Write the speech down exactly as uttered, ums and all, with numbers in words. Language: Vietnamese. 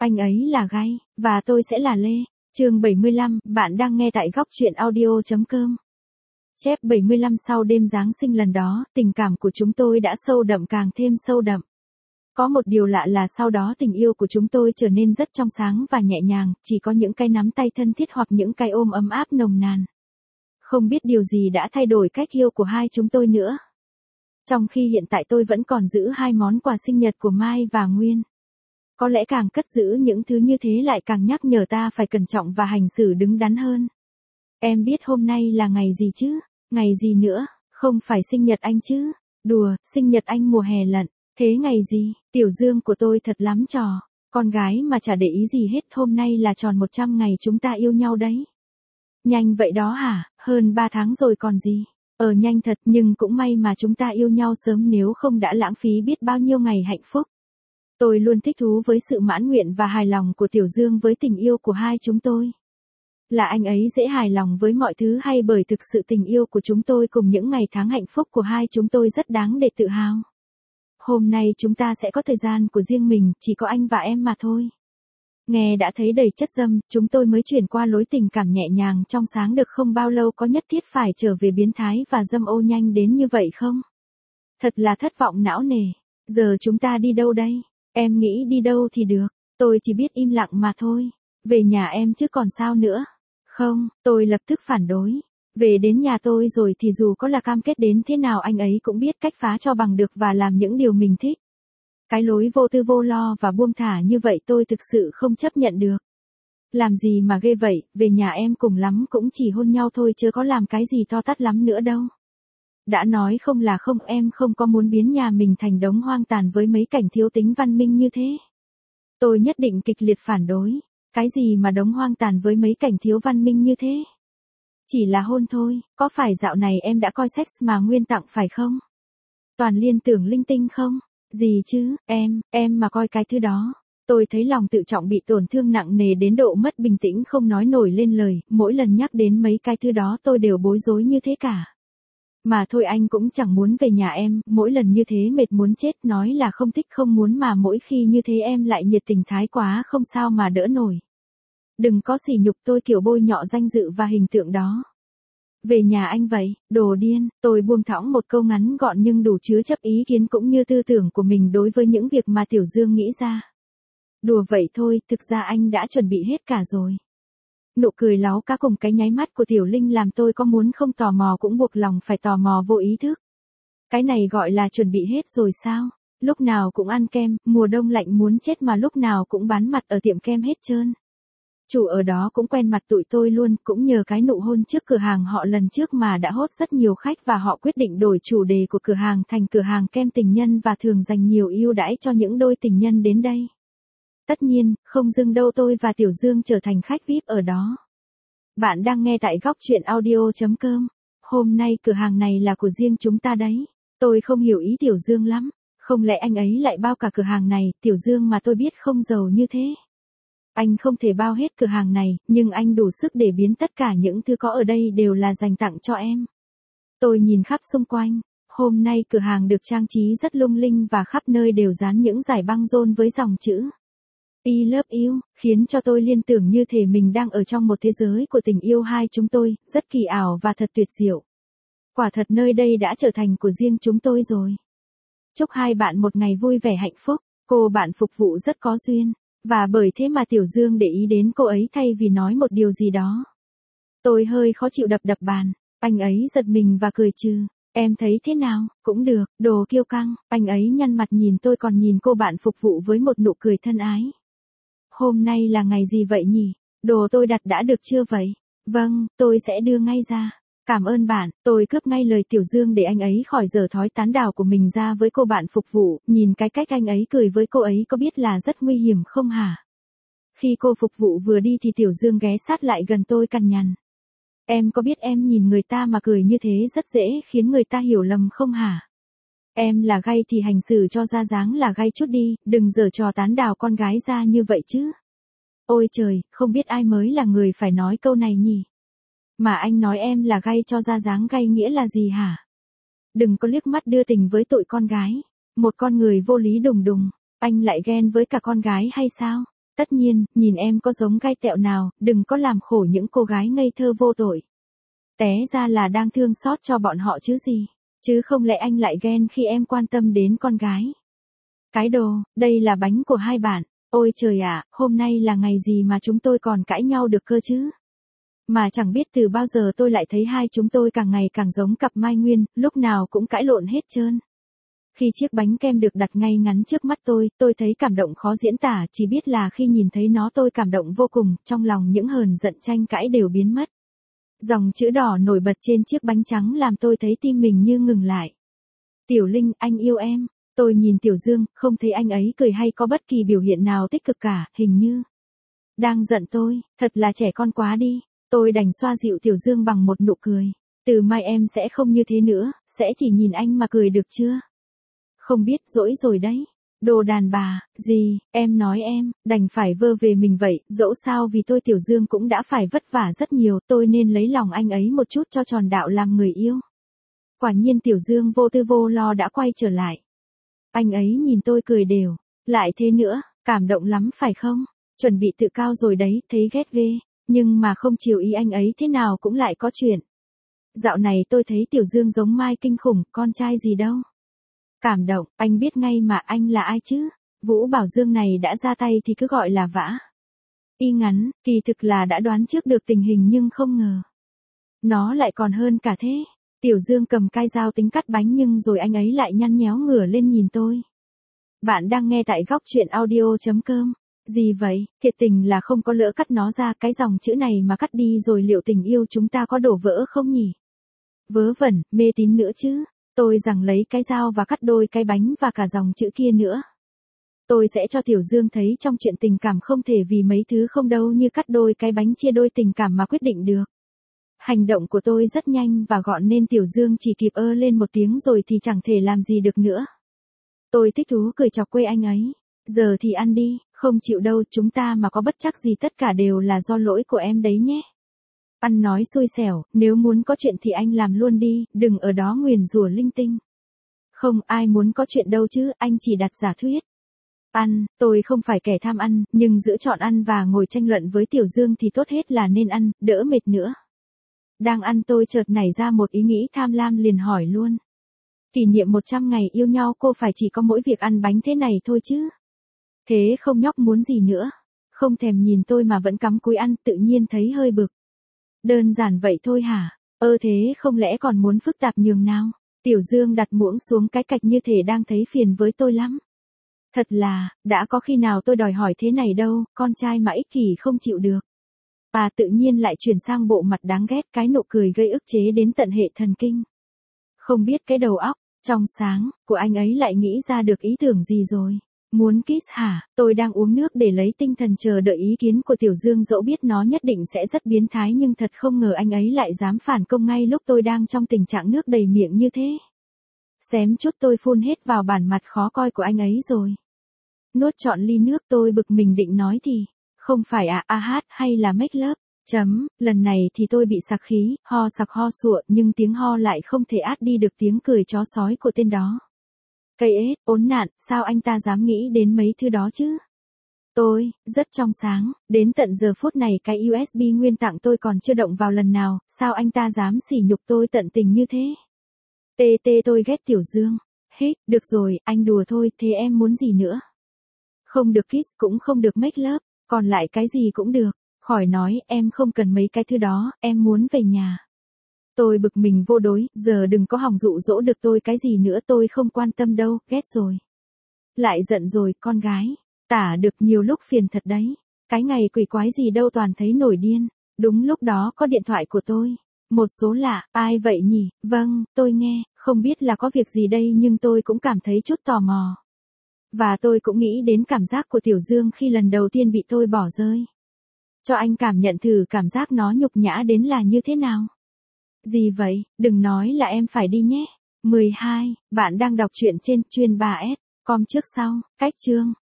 Anh ấy là Gai, và tôi sẽ là Lê. Chương bảy mươi lăm, bạn đang nghe tại góc truyện audio chấm com. Chép bảy mươi lăm. Sau đêm Giáng sinh lần đó, tình cảm của chúng tôi đã sâu đậm, càng thêm sâu đậm. Có một điều lạ là sau đó tình yêu của chúng tôi trở nên rất trong sáng và nhẹ nhàng, chỉ có những cái nắm tay thân thiết hoặc những cái ôm ấm áp nồng nàn. Không biết điều gì đã thay đổi cách yêu của hai chúng tôi nữa. Trong khi hiện tại tôi vẫn còn giữ hai món quà sinh nhật của Mai và Nguyên. Có lẽ càng cất giữ những thứ như thế lại càng nhắc nhở ta phải cẩn trọng và hành xử đứng đắn hơn. Em biết hôm nay là ngày gì chứ? Ngày gì nữa? Không phải sinh nhật anh chứ? Đùa, sinh nhật anh mùa hè lận. Thế ngày gì? Tiểu Dương của tôi thật lắm trò. Con gái mà chả để ý gì hết, hôm nay là tròn một trăm ngày chúng ta yêu nhau đấy. Nhanh vậy đó hả? Hơn ba tháng rồi còn gì? Ờ nhanh thật, nhưng cũng may mà chúng ta yêu nhau sớm, nếu không đã lãng phí biết bao nhiêu ngày hạnh phúc. Tôi luôn thích thú với sự mãn nguyện và hài lòng của Tiểu Dương với tình yêu của hai chúng tôi. Là anh ấy dễ hài lòng với mọi thứ hay bởi thực sự tình yêu của chúng tôi cùng những ngày tháng hạnh phúc của hai chúng tôi rất đáng để tự hào. Hôm nay chúng ta sẽ có thời gian của riêng mình, chỉ có anh và em mà thôi. Nghe đã thấy đầy chất dâm, chúng tôi mới chuyển qua lối tình cảm nhẹ nhàng trong sáng được không bao lâu, có nhất thiết phải trở về biến thái và dâm ô nhanh đến như vậy không? Thật là thất vọng não nề. Giờ chúng ta đi đâu đây? Em nghĩ đi đâu thì được, tôi chỉ biết im lặng mà thôi. Về nhà em chứ còn sao nữa. Không, tôi lập tức phản đối. Về đến nhà tôi rồi thì dù có là cam kết đến thế nào anh ấy cũng biết cách phá cho bằng được và làm những điều mình thích. Cái lối vô tư vô lo và buông thả như vậy tôi thực sự không chấp nhận được. Làm gì mà ghê vậy, về nhà em cùng lắm cũng chỉ hôn nhau thôi chứ có làm cái gì to tát lắm nữa đâu. Đã nói không là không, em không có muốn biến nhà mình thành đống hoang tàn với mấy cảnh thiếu tính văn minh như thế. Tôi nhất định kịch liệt phản đối. Cái gì mà đống hoang tàn với mấy cảnh thiếu văn minh như thế? Chỉ là hôn thôi, có phải dạo này em đã coi sex mà Nguyên tặng phải không? Toàn liên tưởng linh tinh không? Gì chứ, em, em mà coi cái thứ đó. Tôi thấy lòng tự trọng bị tổn thương nặng nề đến độ mất bình tĩnh không nói nổi lên lời, mỗi lần nhắc đến mấy cái thứ đó tôi đều bối rối như thế cả. Mà thôi anh cũng chẳng muốn về nhà em, mỗi lần như thế mệt muốn chết, nói là không thích không muốn mà mỗi khi như thế em lại nhiệt tình thái quá không sao mà đỡ nổi. Đừng có sỉ nhục tôi kiểu bôi nhọ danh dự và hình tượng đó. Về nhà anh vậy, đồ điên, tôi buông thõng một câu ngắn gọn nhưng đủ chứa chấp ý kiến cũng như tư tưởng của mình đối với những việc mà Tiểu Dương nghĩ ra. Đùa vậy thôi, thực ra anh đã chuẩn bị hết cả rồi. Nụ cười láo cá cùng cái nháy mắt của Tiểu Linh làm tôi có muốn không tò mò cũng buộc lòng phải tò mò vô ý thức. Cái này gọi là chuẩn bị hết rồi sao? Lúc nào cũng ăn kem, mùa đông lạnh muốn chết mà lúc nào cũng bán mặt ở tiệm kem hết trơn. Chủ ở đó cũng quen mặt tụi tôi luôn, cũng nhờ cái nụ hôn trước cửa hàng họ lần trước mà đã hốt rất nhiều khách và họ quyết định đổi chủ đề của cửa hàng thành cửa hàng kem tình nhân và thường dành nhiều ưu đãi cho những đôi tình nhân đến đây. Tất nhiên, không dưng đâu tôi và Tiểu Dương trở thành khách vi ai pi ở đó. Bạn đang nghe tại góc truyện audio chấm com. Hôm nay cửa hàng này là của riêng chúng ta đấy. Tôi không hiểu ý Tiểu Dương lắm. Không lẽ anh ấy lại bao cả cửa hàng này, Tiểu Dương mà tôi biết không giàu như thế. Anh không thể bao hết cửa hàng này, nhưng anh đủ sức để biến tất cả những thứ có ở đây đều là dành tặng cho em. Tôi nhìn khắp xung quanh. Hôm nay cửa hàng được trang trí rất lung linh và khắp nơi đều dán những dải băng rôn với dòng chữ I love you, khiến cho tôi liên tưởng như thể mình đang ở trong một thế giới của tình yêu hai chúng tôi, rất kỳ ảo và thật tuyệt diệu. Quả thật nơi đây đã trở thành của riêng chúng tôi rồi. Chúc hai bạn một ngày vui vẻ hạnh phúc, cô bạn phục vụ rất có duyên, và bởi thế mà Tiểu Dương để ý đến cô ấy thay vì nói một điều gì đó. Tôi hơi khó chịu đập đập bàn, anh ấy giật mình và cười trừ. Em thấy thế nào, cũng được, đồ kiêu căng, anh ấy nhăn mặt nhìn tôi còn nhìn cô bạn phục vụ với một nụ cười thân ái. Hôm nay là ngày gì vậy nhỉ? Đồ tôi đặt đã được chưa vậy? Vâng, tôi sẽ đưa ngay ra. Cảm ơn bạn, tôi cướp ngay lời Tiểu Dương để anh ấy khỏi dở thói tán đào của mình ra với cô bạn phục vụ, nhìn cái cách anh ấy cười với cô ấy có biết là rất nguy hiểm không hả? Khi cô phục vụ vừa đi thì Tiểu Dương ghé sát lại gần tôi cằn nhằn. Em có biết em nhìn người ta mà cười như thế rất dễ khiến người ta hiểu lầm không hả? Em là Gai thì hành xử cho ra dáng là Gai chút đi, đừng giở trò tán đào con gái ra như vậy chứ. Ôi trời, không biết ai mới là người phải nói câu này nhỉ? Mà anh nói em là Gai cho ra dáng Gai nghĩa là gì hả? Đừng có liếc mắt đưa tình với tụi con gái. Một con người vô lý đùng đùng, anh lại ghen với cả con gái hay sao? Tất nhiên, nhìn em có giống gai tẹo nào, đừng có làm khổ những cô gái ngây thơ vô tội. Té ra là đang thương xót cho bọn họ chứ gì. Chứ không lẽ anh lại ghen khi em quan tâm đến con gái. Cái đồ, đây là bánh của hai bạn. Ôi trời ạ, hôm nay là ngày gì mà chúng tôi còn cãi nhau được cơ chứ? Mà chẳng biết từ bao giờ tôi lại thấy hai chúng tôi càng ngày càng giống cặp Mai Nguyên, lúc nào cũng cãi lộn hết trơn. Khi chiếc bánh kem được đặt ngay ngắn trước mắt tôi, tôi thấy cảm động khó diễn tả, chỉ biết là khi nhìn thấy nó tôi cảm động vô cùng, trong lòng những hờn giận tranh cãi đều biến mất. Dòng chữ đỏ nổi bật trên chiếc bánh trắng làm tôi thấy tim mình như ngừng lại. Tiểu Linh, anh yêu em. Tôi nhìn Tiểu Dương, không thấy anh ấy cười hay có bất kỳ biểu hiện nào tích cực cả, hình như đang giận tôi, thật là trẻ con quá đi. Tôi đành xoa dịu Tiểu Dương bằng một nụ cười. Từ mai em sẽ không như thế nữa, sẽ chỉ nhìn anh mà cười được chưa? Không biết, dỗi rồi đấy. Đồ đàn bà, gì, em nói em, đành phải vơ về mình vậy, dẫu sao vì tôi Tiểu Dương cũng đã phải vất vả rất nhiều, tôi nên lấy lòng anh ấy một chút cho tròn đạo làm người yêu. Quả nhiên Tiểu Dương vô tư vô lo đã quay trở lại. Anh ấy nhìn tôi cười đều, lại thế nữa, cảm động lắm phải không? Chuẩn bị tự cao rồi đấy, thấy ghét ghê, nhưng mà không chiều ý anh ấy thế nào cũng lại có chuyện. Dạo này tôi thấy Tiểu Dương giống Mai kinh khủng, con trai gì đâu. Cảm động, anh biết ngay mà anh là ai chứ? Vũ Bảo Dương này đã ra tay thì cứ gọi là vã. Y ngắn, kỳ thực là đã đoán trước được tình hình nhưng không ngờ. Nó lại còn hơn cả thế. Tiểu Dương cầm cai dao tính cắt bánh nhưng rồi anh ấy lại nhăn nhéo ngửa lên nhìn tôi. Bạn đang nghe tại góc truyện audio.com. Gì vậy, thiệt tình là không có lỡ cắt nó ra, cái dòng chữ này mà cắt đi rồi liệu tình yêu chúng ta có đổ vỡ không nhỉ? Vớ vẩn, mê tín nữa chứ. Tôi rằng lấy cái dao và cắt đôi cái bánh và cả dòng chữ kia nữa. Tôi sẽ cho Tiểu Dương thấy trong chuyện tình cảm không thể vì mấy thứ không đâu như cắt đôi cái bánh chia đôi tình cảm mà quyết định được. Hành động của tôi rất nhanh và gọn nên Tiểu Dương chỉ kịp ơ lên một tiếng rồi thì chẳng thể làm gì được nữa. Tôi thích thú cười chọc quê anh ấy. Giờ thì ăn đi, không chịu đâu, chúng ta mà có bất trắc gì tất cả đều là do lỗi của em đấy nhé. Ăn nói xui xẻo, nếu muốn có chuyện thì anh làm luôn đi, đừng ở đó nguyền rủa linh tinh. Không, ai muốn có chuyện đâu chứ, anh chỉ đặt giả thuyết. Ăn, tôi không phải kẻ tham ăn, nhưng giữa chọn ăn và ngồi tranh luận với Tiểu Dương thì tốt hết là nên ăn, đỡ mệt nữa. Đang ăn tôi chợt nảy ra một ý nghĩ tham lam liền hỏi luôn. Kỷ niệm một trăm ngày yêu nhau cô phải chỉ có mỗi việc ăn bánh thế này thôi chứ? Thế không nhóc muốn gì nữa? Không thèm nhìn tôi mà vẫn cắm cúi ăn, tự nhiên thấy hơi bực. Đơn giản vậy thôi hả? Ơ thế không lẽ còn muốn phức tạp nhường nào? Tiểu Dương đặt muỗng xuống cái cạch như thể đang thấy phiền với tôi lắm. Thật là, đã có khi nào tôi đòi hỏi thế này đâu, con trai mà ích kỷ không chịu được. Bà tự nhiên lại chuyển sang bộ mặt đáng ghét, cái nụ cười gây ức chế đến tận hệ thần kinh. Không biết cái đầu óc, trong sáng, của anh ấy lại nghĩ ra được ý tưởng gì rồi. Muốn kiss hả? Tôi đang uống nước để lấy tinh thần chờ đợi ý kiến của Tiểu Dương, dẫu biết nó nhất định sẽ rất biến thái nhưng thật không ngờ anh ấy lại dám phản công ngay lúc tôi đang trong tình trạng nước đầy miệng như thế. Xém chút tôi phun hết vào bản mặt khó coi của anh ấy rồi. Nuốt trọn ly nước tôi bực mình định nói thì, không phải à, a hát hay là make love, chấm, lần này thì tôi bị sặc khí, ho sặc ho sụa nhưng tiếng ho lại không thể át đi được tiếng cười chó sói của tên đó. Cây ết, ốn nạn, sao anh ta dám nghĩ đến mấy thứ đó chứ? Tôi, rất trong sáng, đến tận giờ phút này cái u ét bê nguyên tặng tôi còn chưa động vào lần nào, sao anh ta dám sỉ nhục tôi tận tình như thế? Tê tê tôi ghét Tiểu Dương. Hết, được rồi, anh đùa thôi, thế em muốn gì nữa? Không được kiss cũng không được make love, còn lại cái gì cũng được. Khỏi nói, em không cần mấy cái thứ đó, em muốn về nhà. Tôi bực mình vô đối, giờ đừng có hòng dụ dỗ được tôi cái gì nữa, tôi không quan tâm đâu, ghét rồi. Lại giận rồi, con gái. Tả được nhiều lúc phiền thật đấy. Cái ngày quỷ quái gì đâu toàn thấy nổi điên. Đúng lúc đó có điện thoại của tôi. Một số lạ, ai vậy nhỉ? Vâng, tôi nghe, không biết là có việc gì đây nhưng tôi cũng cảm thấy chút tò mò. Và tôi cũng nghĩ đến cảm giác của Tiểu Dương khi lần đầu tiên bị tôi bỏ rơi. Cho anh cảm nhận thử cảm giác nó nhục nhã đến là như thế nào. Gì vậy, đừng nói là em phải đi nhé. mười hai, bạn đang đọc truyện trên chuyên ba S, com trước sau, cách chương.